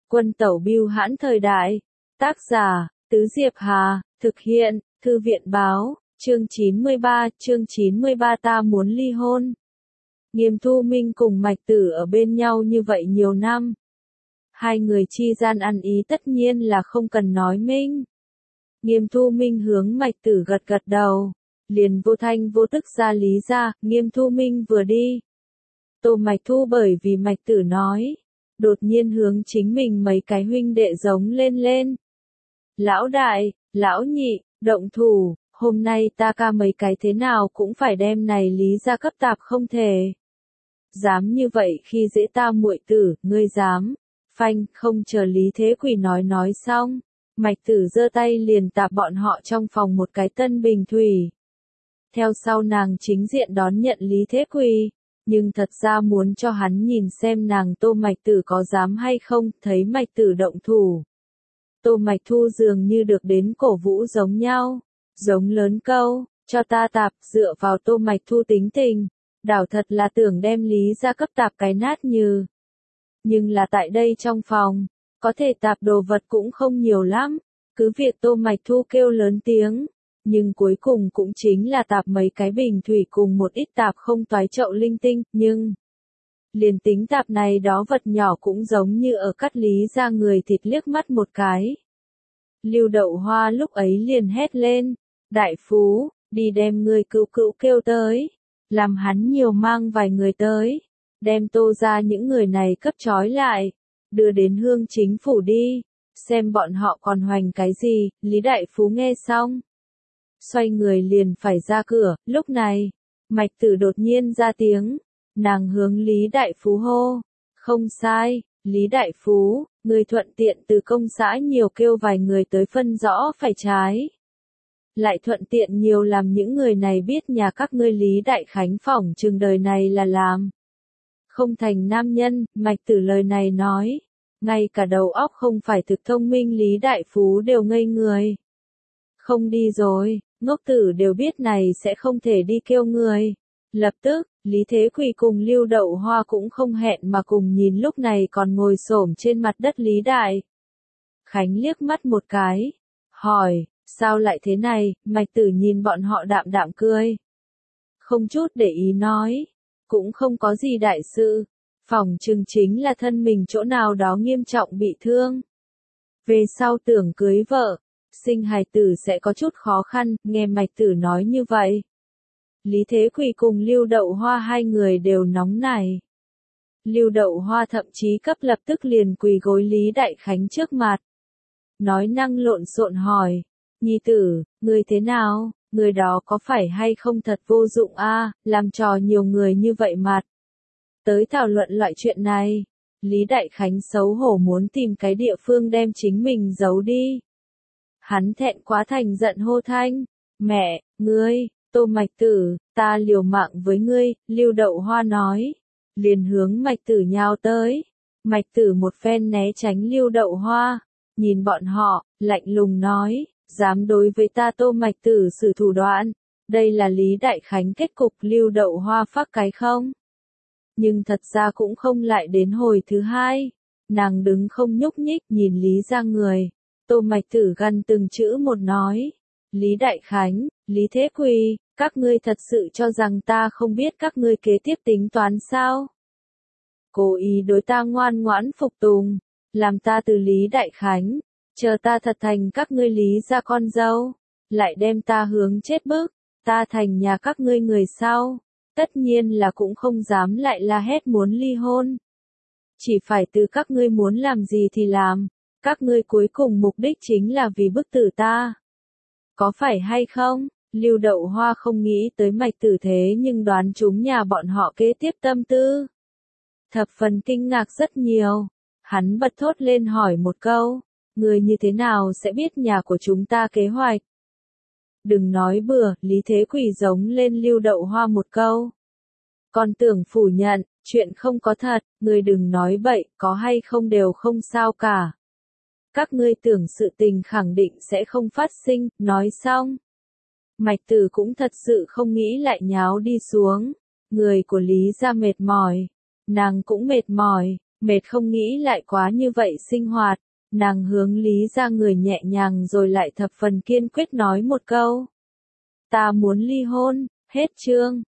Quân tẩu bưu hãn thời đại. Tác giả, Tứ Diệp Hà, thực hiện, Thư viện báo, chương 93 ta muốn ly hôn. Nghiêm Thu Minh cùng Mạch Tử ở bên nhau như vậy nhiều năm. Hai người chi gian ăn ý tất nhiên là không cần nói minh. Nghiêm Thu Minh hướng Mạch Tử gật gật đầu, liền vô thanh vô tức ra lý ra, Nghiêm Thu Minh vừa đi. Tô Mạch Thu bởi vì Mạch Tử nói, đột nhiên hướng chính mình mấy cái huynh đệ giống lên. Lão đại, lão nhị, động thủ, hôm nay ta ca mấy cái thế nào cũng phải đem này lý ra cấp tạp không thể. Dám như vậy khi dễ ta muội tử, ngươi dám. Phanh, không chờ Lý Thế Quỳ nói xong, Mạch Tử giơ tay liền tạp bọn họ trong phòng một cái tân bình thủy. Theo sau nàng chính diện đón nhận Lý Thế Quỳ, nhưng thật ra muốn cho hắn nhìn xem nàng Tô Mạch Tử có dám hay không, thấy Mạch Tử động thủ. Tô Mạch Thu dường như được đến cổ vũ giống nhau, giống lớn câu, cho ta tạp, dựa vào Tô Mạch Thu tính tình, đảo thật là tưởng đem Lý ra cấp tạp cái nát như. Nhưng là tại đây trong phòng, có thể tạp đồ vật cũng không nhiều lắm, cứ việc Tô Mạch Thu kêu lớn tiếng, nhưng cuối cùng cũng chính là tạp mấy cái bình thủy cùng một ít tạp không toái chậu linh tinh, nhưng liền tính tạp này đó vật nhỏ cũng giống như ở cắt Lý ra người thịt liếc mắt một cái. Lưu Đậu Hoa lúc ấy liền hét lên, đại phú, đi đem người cữu kêu tới, làm hắn nhiều mang vài người tới, đem Tô ra những người này cấp trói lại, đưa đến Hương Chính phủ đi, xem bọn họ còn hoành cái gì. Lý đại phú nghe xong, xoay người liền phải ra cửa. Lúc này, Mạch Tử đột nhiên ra tiếng, nàng hướng Lý đại phú hô, không sai, Lý đại phú, người thuận tiện từ công xã nhiều kêu vài người tới phân rõ phải trái. Lại thuận tiện nhiều làm những người này biết nhà các ngươi Lý Đại Khánh phỏng chừng đời này là làm không thành nam nhân. Mạch Tử lời này nói, ngay cả đầu óc không phải thực thông minh Lý Đại Phú đều ngây người. Không đi rồi, ngốc tử đều biết này sẽ không thể đi kêu người. Lập tức, Lý Thế Quỳ cùng Lưu Đậu Hoa cũng không hẹn mà cùng nhìn lúc này còn ngồi xổm trên mặt đất Lý Đại Khánh liếc mắt một cái, hỏi, sao lại thế này? Mạch Tử nhìn bọn họ đạm đạm cười, không chút để ý nói, cũng không có gì đại sự, phỏng chừng chính là thân mình chỗ nào đó nghiêm trọng bị thương. Về sau tưởng cưới vợ, sinh hài tử sẽ có chút khó khăn. Nghe Mạch Tử nói như vậy, Lý Thế Quỳ cùng Lưu Đậu Hoa hai người đều nóng nảy. Lưu Đậu Hoa thậm chí cấp lập tức liền quỳ gối Lý Đại Khánh trước mặt, nói năng lộn xộn hỏi, nhi tử, người thế nào, người đó có phải hay không thật vô dụng a, làm trò nhiều người như vậy mặt. Tới thảo luận loại chuyện này, Lý Đại Khánh xấu hổ muốn tìm cái địa phương đem chính mình giấu đi. Hắn thẹn quá thành giận hô thanh, mẹ, ngươi, Tô Mạch Tử, ta liều mạng với ngươi. Lưu Đậu Hoa nói, liền hướng Mạch Tử nhào tới. Mạch Tử một phen né tránh Lưu Đậu Hoa, nhìn bọn họ, lạnh lùng nói, dám đối với ta Tô Mạch Tử sử thủ đoạn, đây là Lý Đại Khánh kết cục. Lưu Đậu Hoa phát cái không. Nhưng thật ra cũng không lại đến hồi thứ hai, nàng đứng không nhúc nhích nhìn Lý ra người. Tô Mạch Tử gằn từng chữ một nói, Lý Đại Khánh, Lý Thế Quỳ, các ngươi thật sự cho rằng ta không biết các ngươi kế tiếp tính toán sao? Cố ý đối ta ngoan ngoãn phục tùng, làm ta từ Lý Đại Khánh, chờ ta thật thành các ngươi Lý ra con dâu, lại đem ta hướng chết bức, ta thành nhà các ngươi người sau, tất nhiên là cũng không dám lại la hét muốn ly hôn. Chỉ phải từ các ngươi muốn làm gì thì làm, các ngươi cuối cùng mục đích chính là vì bức tử ta. Có phải hay không? Lưu Đậu Hoa không nghĩ tới Mạch Tử thế nhưng đoán chúng nhà bọn họ kế tiếp tâm tư. Thập phần kinh ngạc rất nhiều, hắn bật thốt lên hỏi một câu, người như thế nào sẽ biết nhà của chúng ta kế hoạch? Đừng nói bừa. Lý Thế Quỳ giống lên Lưu Đậu Hoa một câu. Còn tưởng phủ nhận, chuyện không có thật, người đừng nói bậy, có hay không đều không sao cả. Các ngươi tưởng sự tình khẳng định sẽ không phát sinh. Nói xong, Mạch Tử cũng thật sự không nghĩ lại nháo đi xuống. Người của Lý ra mệt mỏi, nàng cũng mệt mỏi, Mệt không nghĩ lại quá như vậy sinh hoạt, nàng hướng Lý ra người nhẹ nhàng rồi lại thập phần kiên quyết nói một câu. Ta muốn ly hôn, hết chương.